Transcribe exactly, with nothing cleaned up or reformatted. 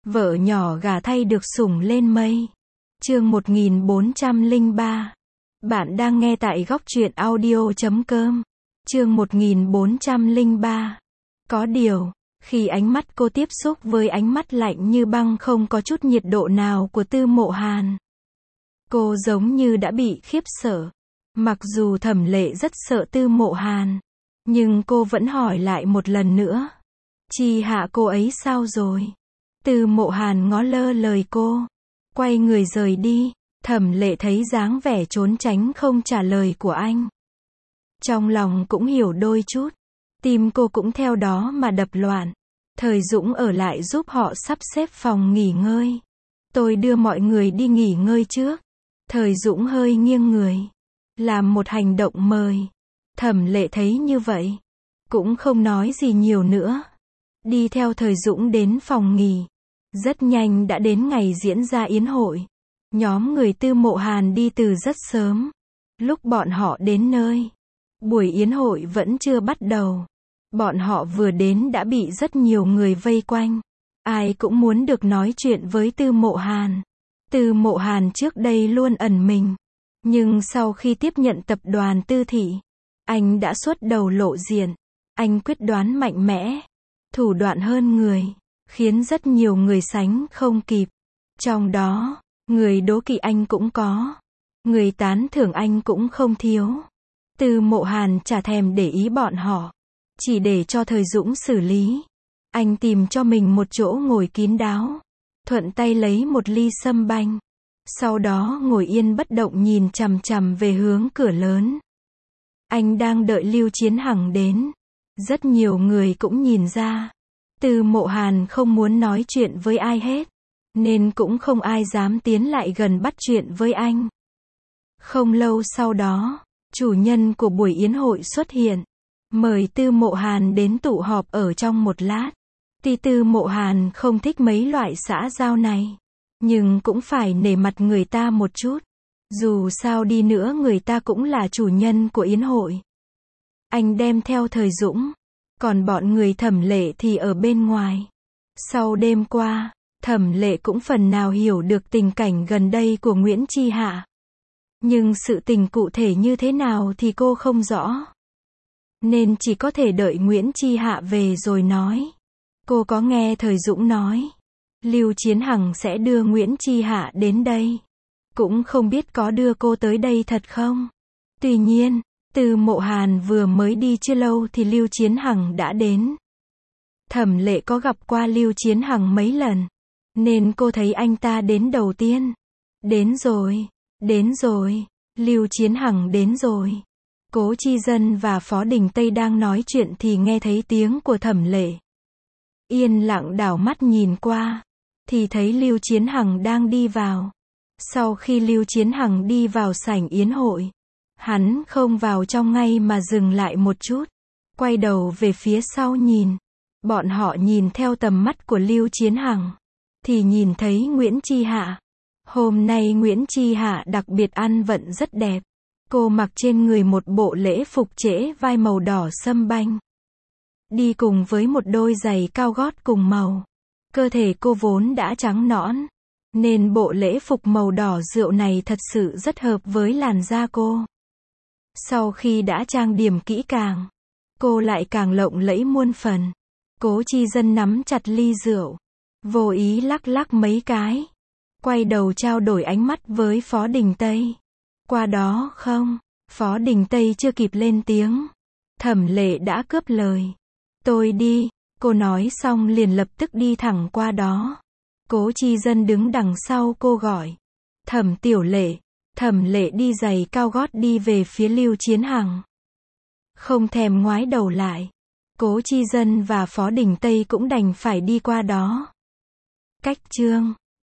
Vợ nhỏ gả thay được sủng lên mây. Chương một nghìn bốn trăm lẻ ba. Bạn đang nghe tại góc truyện audio chấm com. Chương một nghìn bốn trăm lẻ ba. Có điều, khi ánh mắt cô tiếp xúc với ánh mắt lạnh như băng không có chút nhiệt độ nào của Tư Mộ Hàn, cô giống như đã bị khiếp sợ. Mặc dù Thẩm Lệ rất sợ Tư Mộ Hàn, nhưng cô vẫn hỏi lại một lần nữa. Chi Hạ cô ấy sao rồi? Tư Mộ Hàn ngó lơ lời cô, quay người rời đi. Thẩm Lệ thấy dáng vẻ trốn tránh không trả lời của anh, trong lòng cũng hiểu đôi chút, tim cô cũng theo đó mà đập loạn. Thời Dũng ở lại giúp họ sắp xếp phòng nghỉ ngơi. Tôi đưa mọi người đi nghỉ ngơi trước. Thời Dũng hơi nghiêng người, làm một hành động mời. Thẩm Lệ thấy như vậy, cũng không nói gì nhiều nữa, đi theo Thời Dũng đến phòng nghỉ. Rất nhanh đã đến ngày diễn ra yến hội. Nhóm người Tư Mộ Hàn đi từ rất sớm. Lúc bọn họ đến nơi, buổi yến hội vẫn chưa bắt đầu. Bọn họ vừa đến đã bị rất nhiều người vây quanh. Ai cũng muốn được nói chuyện với Tư Mộ Hàn. Tư Mộ Hàn trước đây luôn ẩn mình, nhưng sau khi tiếp nhận tập đoàn Tư Thị, anh đã xuất đầu lộ diện. Anh quyết đoán mạnh mẽ, thủ đoạn hơn người, khiến rất nhiều người sánh không kịp. Trong đó, người đố kỵ anh cũng có, người tán thưởng anh cũng không thiếu. Tư Mộ Hàn chả thèm để ý bọn họ, chỉ để cho Thời Dũng xử lý. Anh tìm cho mình một chỗ ngồi kín đáo, thuận tay lấy một ly sâm banh, sau đó ngồi yên bất động nhìn chằm chằm về hướng cửa lớn. Anh đang đợi Lưu Chiến Hằng đến. Rất nhiều người cũng nhìn ra, Tư Mộ Hàn không muốn nói chuyện với ai hết, nên cũng không ai dám tiến lại gần bắt chuyện với anh. Không lâu sau đó, chủ nhân của buổi yến hội xuất hiện, mời Tư Mộ Hàn đến tụ họp ở trong một lát. Tuy Tư Mộ Hàn không thích mấy loại xã giao này, nhưng cũng phải nể mặt người ta một chút. Dù sao đi nữa người ta cũng là chủ nhân của yến hội. Anh đem theo Thời Dũng, còn bọn người Thẩm Lệ thì ở bên ngoài. Sau đêm qua, Thẩm Lệ cũng phần nào hiểu được tình cảnh gần đây của Nguyễn Chi Hạ. Nhưng sự tình cụ thể như thế nào thì cô không rõ, nên chỉ có thể đợi Nguyễn Chi Hạ về rồi nói. Cô có nghe Thời Dũng nói, Lưu Chiến Hằng sẽ đưa Nguyễn Chi Hạ đến đây. Cũng không biết có đưa cô tới đây thật không? Tuy nhiên, Tư Mộ Hàn vừa mới đi chưa lâu thì Lưu Chiến Hằng đã đến. Thẩm Lệ có gặp qua Lưu Chiến Hằng mấy lần, nên cô thấy anh ta đến đầu tiên. Đến rồi, đến rồi, Lưu Chiến Hằng đến rồi. Cố Chi Dân và Phó Đình Tây đang nói chuyện thì nghe thấy tiếng của Thẩm Lệ. Yên lặng đảo mắt nhìn qua, thì thấy Lưu Chiến Hằng đang đi vào. Sau khi Lưu Chiến Hằng đi vào sảnh yến hội, hắn không vào trong ngay mà dừng lại một chút, quay đầu về phía sau nhìn. Bọn họ nhìn theo tầm mắt của Lưu Chiến Hằng, thì nhìn thấy Nguyễn Chi Hạ. Hôm nay Nguyễn Chi Hạ đặc biệt ăn vận rất đẹp. Cô mặc trên người một bộ lễ phục trễ vai màu đỏ sâm banh, đi cùng với một đôi giày cao gót cùng màu. Cơ thể cô vốn đã trắng nõn, nên bộ lễ phục màu đỏ rượu này thật sự rất hợp với làn da cô. Sau khi đã trang điểm kỹ càng, cô lại càng lộng lẫy muôn phần. Cố Chi Dân nắm chặt ly rượu, vô ý lắc lắc mấy cái, quay đầu trao đổi ánh mắt với Phó Đình Tây. Qua đó không? Phó Đình Tây chưa kịp lên tiếng, Thẩm Lệ đã cướp lời. Tôi đi, cô nói xong liền lập tức đi thẳng qua đó. Cố Chi Dân đứng đằng sau cô gọi, Thẩm Tiểu Lệ. Thẩm Lệ đi giày cao gót đi về phía Lưu Chiến Hằng, không thèm ngoái đầu lại. Cố Chi Dân và Phó Đình Tây cũng đành phải đi qua đó. Cách chương